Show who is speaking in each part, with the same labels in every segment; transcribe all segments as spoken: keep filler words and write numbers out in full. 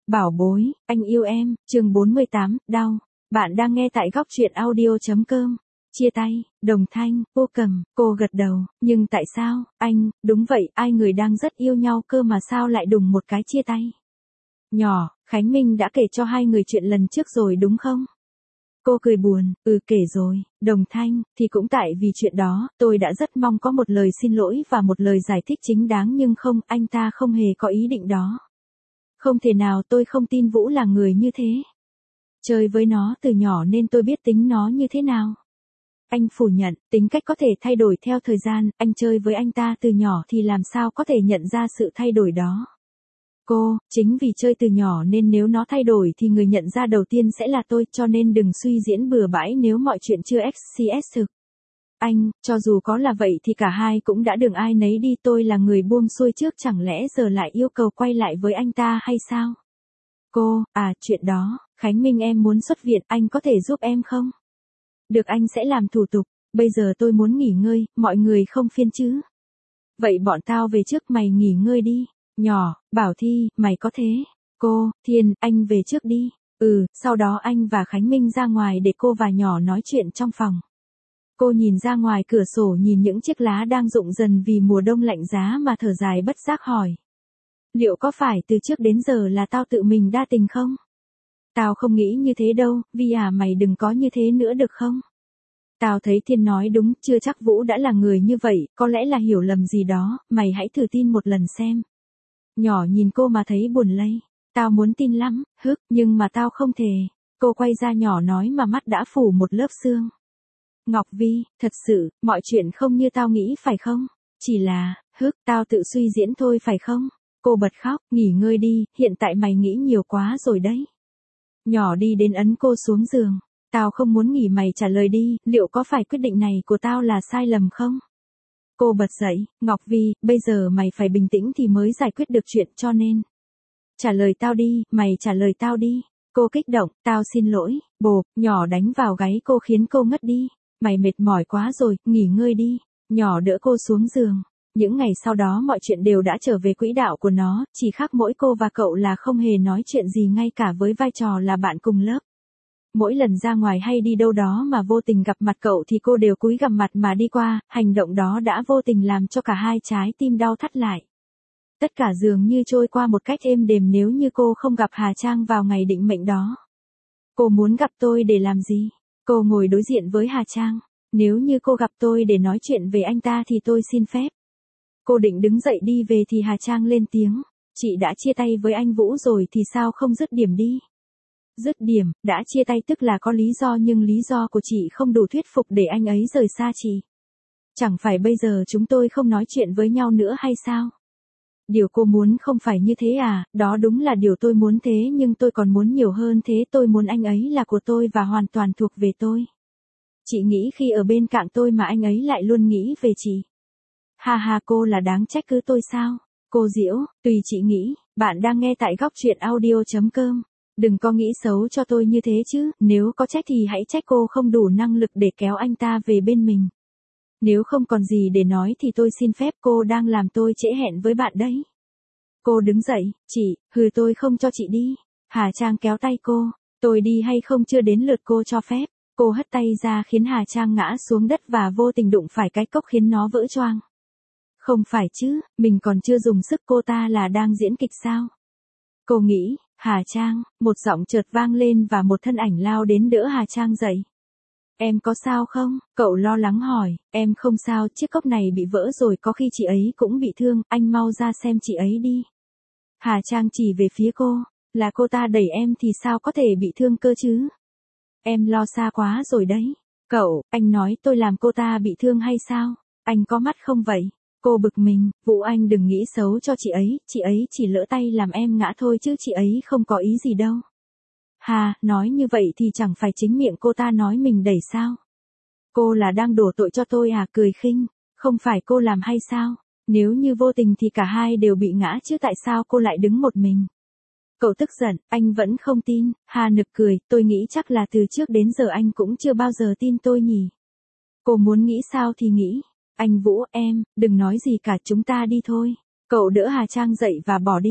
Speaker 1: Bảo bối, anh yêu em, chương bốn mươi tám, đau. Bạn đang nghe tại góc truyện audio.com. Chia tay, Đồng Thanh, cô cầm, cô gật đầu, nhưng tại sao, anh, đúng vậy, ai người đang rất yêu nhau cơ mà sao lại đùng một cái chia tay. Nhỏ, Khánh Minh đã kể cho hai người chuyện lần trước rồi đúng không? Cô cười buồn, ừ kể rồi, Đồng Thanh, thì cũng tại vì chuyện đó, tôi đã rất mong có một lời xin lỗi và một lời giải thích chính đáng nhưng không, anh ta không hề có ý định đó. Không thể nào, tôi không tin Vũ là người như thế. Chơi với nó từ nhỏ nên tôi biết tính nó như thế nào. Anh phủ nhận, tính cách có thể thay đổi theo thời gian, anh chơi với anh ta từ nhỏ thì làm sao có thể nhận ra sự thay đổi đó. Cô, chính vì chơi từ nhỏ nên nếu nó thay đổi thì người nhận ra đầu tiên sẽ là tôi, cho nên đừng suy diễn bừa bãi nếu mọi chuyện chưa ích xê thực. Anh, cho dù có là vậy thì cả hai cũng đã đường ai nấy đi, tôi là người buông xuôi trước, chẳng lẽ giờ lại yêu cầu quay lại với anh ta hay sao? Cô, à chuyện đó, Khánh Minh em muốn xuất viện, anh có thể giúp em không? Được, anh sẽ làm thủ tục, bây giờ tôi muốn nghỉ ngơi, mọi người không phiền chứ? Vậy bọn tao về trước, mày nghỉ ngơi đi. Nhỏ, Bảo Thi, mày có thế? Cô, Thiên, anh về trước đi. Ừ, sau đó anh và Khánh Minh ra ngoài để cô và Nhỏ nói chuyện trong phòng. Cô nhìn ra ngoài cửa sổ, nhìn những chiếc lá đang rụng dần vì mùa đông lạnh giá mà thở dài bất giác hỏi. Liệu có phải từ trước đến giờ là tao tự mình đa tình không? Tao không nghĩ như thế đâu, Vi à, mày đừng có như thế nữa được không? Tao thấy Thiên nói đúng, chưa chắc Vũ đã là người như vậy, có lẽ là hiểu lầm gì đó, mày hãy thử tin một lần xem. Nhỏ nhìn cô mà thấy buồn lây. Tao muốn tin lắm, hức, nhưng mà tao không thể. Cô quay ra Nhỏ nói mà mắt đã phủ một lớp sương. Ngọc Vi, thật sự, mọi chuyện không như tao nghĩ phải không? Chỉ là, hức, tao tự suy diễn thôi phải không? Cô bật khóc, nghỉ ngơi đi, hiện tại mày nghĩ nhiều quá rồi đấy. Nhỏ đi đến ấn cô xuống giường. Tao không muốn nghỉ, mày trả lời đi, liệu có phải quyết định này của tao là sai lầm không? Cô bật dậy, Ngọc Vi, bây giờ mày phải bình tĩnh thì mới giải quyết được chuyện, cho nên. Trả lời tao đi, mày trả lời tao đi. Cô kích động, tao xin lỗi, bộp, Nhỏ đánh vào gáy cô khiến cô ngất đi. Mày mệt mỏi quá rồi, nghỉ ngơi đi. Nhỏ đỡ cô xuống giường. Những ngày sau đó mọi chuyện đều đã trở về quỹ đạo của nó, chỉ khác mỗi cô và cậu là không hề nói chuyện gì ngay cả với vai trò là bạn cùng lớp. Mỗi lần ra ngoài hay đi đâu đó mà vô tình gặp mặt cậu thì cô đều cúi gằm mặt mà đi qua, hành động đó đã vô tình làm cho cả hai trái tim đau thắt lại. Tất cả dường như trôi qua một cách êm đềm nếu như cô không gặp Hà Trang vào ngày định mệnh đó. Cô muốn gặp tôi để làm gì? Cô ngồi đối diện với Hà Trang. Nếu như cô gặp tôi để nói chuyện về anh ta thì tôi xin phép. Cô định đứng dậy đi về thì Hà Trang lên tiếng. Chị đã chia tay với anh Vũ rồi thì sao không dứt điểm đi? Dứt điểm, đã chia tay tức là có lý do, nhưng lý do của chị không đủ thuyết phục để anh ấy rời xa chị. Chẳng phải bây giờ chúng tôi không nói chuyện với nhau nữa hay sao? Điều cô muốn không phải như thế à, đó đúng là điều tôi muốn thế, nhưng tôi còn muốn nhiều hơn thế, tôi muốn anh ấy là của tôi và hoàn toàn thuộc về tôi. Chị nghĩ khi ở bên cạnh tôi mà anh ấy lại luôn nghĩ về chị. Ha ha, cô là đáng trách cứ tôi sao? Cô giễu, tùy chị nghĩ. Bạn đang nghe tại góc truyện audio.com. Đừng có nghĩ xấu cho tôi như thế chứ, nếu có trách thì hãy trách cô không đủ năng lực để kéo anh ta về bên mình. Nếu không còn gì để nói thì tôi xin phép, cô đang làm tôi trễ hẹn với bạn đấy. Cô đứng dậy, chị, hừ tôi không cho chị đi. Hà Trang kéo tay cô, tôi đi hay không chưa đến lượt cô cho phép. Cô hất tay ra khiến Hà Trang ngã xuống đất và vô tình đụng phải cái cốc khiến nó vỡ choang. Không phải chứ, mình còn chưa dùng sức, cô ta là đang diễn kịch sao? Cô nghĩ. Hà Trang, một giọng chợt vang lên và một thân ảnh lao đến đỡ Hà Trang dậy. Em có sao không? Cậu lo lắng hỏi. Em không sao, chiếc cốc này bị vỡ rồi, có khi chị ấy cũng bị thương, anh mau ra xem chị ấy đi. Hà Trang chỉ về phía cô. Là cô ta đẩy em thì sao có thể bị thương cơ chứ? Em lo xa quá rồi đấy. Cậu, anh nói tôi làm cô ta bị thương hay sao? Anh có mắt không vậy? Cô bực mình, Vũ anh đừng nghĩ xấu cho chị ấy, chị ấy chỉ lỡ tay làm em ngã thôi chứ chị ấy không có ý gì đâu. Hà, nói như vậy thì chẳng phải chính miệng cô ta nói mình đẩy sao? Cô là đang đổ tội cho tôi à? Cười khinh, không phải cô làm hay sao? Nếu như vô tình thì cả hai đều bị ngã chứ tại sao cô lại đứng một mình? Cậu tức giận, anh vẫn không tin. Hà nực cười, tôi nghĩ chắc là từ trước đến giờ anh cũng chưa bao giờ tin tôi nhỉ. Cô muốn nghĩ sao thì nghĩ. Anh Vũ, em, đừng nói gì cả, chúng ta đi thôi. Cậu đỡ Hà Trang dậy và bỏ đi.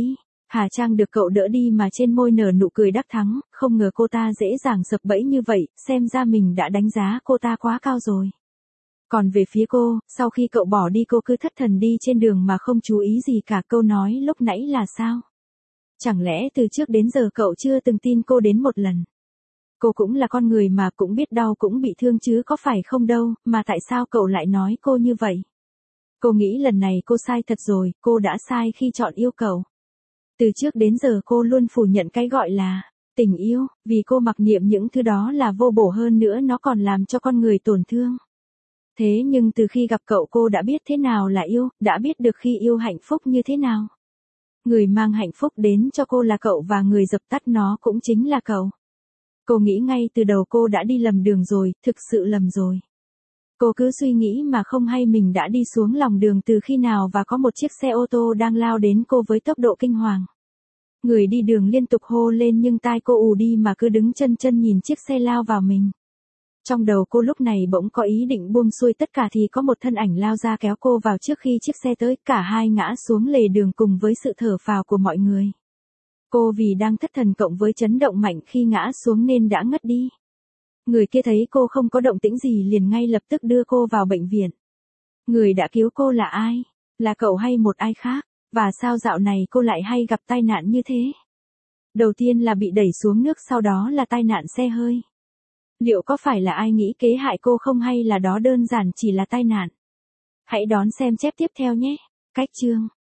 Speaker 1: Hà Trang được cậu đỡ đi mà trên môi nở nụ cười đắc thắng, không ngờ cô ta dễ dàng sập bẫy như vậy, xem ra mình đã đánh giá cô ta quá cao rồi. Còn về phía cô, sau khi cậu bỏ đi cô cứ thất thần đi trên đường mà không chú ý gì cả. Câu nói lúc nãy là sao? Chẳng lẽ từ trước đến giờ cậu chưa từng tin cô đến một lần? Cô cũng là con người mà, cũng biết đau cũng bị thương chứ có phải không đâu, mà tại sao cậu lại nói cô như vậy? Cô nghĩ lần này cô sai thật rồi, cô đã sai khi chọn yêu cậu. Từ trước đến giờ cô luôn phủ nhận cái gọi là tình yêu, vì cô mặc niệm những thứ đó là vô bổ, hơn nữa nó còn làm cho con người tổn thương. Thế nhưng từ khi gặp cậu cô đã biết thế nào là yêu, đã biết được khi yêu hạnh phúc như thế nào. Người mang hạnh phúc đến cho cô là cậu và người dập tắt nó cũng chính là cậu. Cô nghĩ ngay từ đầu cô đã đi lầm đường rồi, thực sự lầm rồi. Cô cứ suy nghĩ mà không hay mình đã đi xuống lòng đường từ khi nào và có một chiếc xe ô tô đang lao đến cô với tốc độ kinh hoàng. Người đi đường liên tục hô lên nhưng tai cô ù đi mà cứ đứng chân chân nhìn chiếc xe lao vào mình. Trong đầu cô lúc này bỗng có ý định buông xuôi tất cả thì có một thân ảnh lao ra kéo cô vào trước khi chiếc xe tới, cả hai ngã xuống lề đường cùng với sự thở phào của mọi người. Cô vì đang thất thần cộng với chấn động mạnh khi ngã xuống nên đã ngất đi. Người kia thấy cô không có động tĩnh gì liền ngay lập tức đưa cô vào bệnh viện. Người đã cứu cô là ai? Là cậu hay một ai khác? Và sao dạo này cô lại hay gặp tai nạn như thế? Đầu tiên là bị đẩy xuống nước, sau đó là tai nạn xe hơi. Liệu có phải là ai nghĩ kế hại cô không, hay là đó đơn giản chỉ là tai nạn? Hãy đón xem chép tiếp theo nhé. Cách chương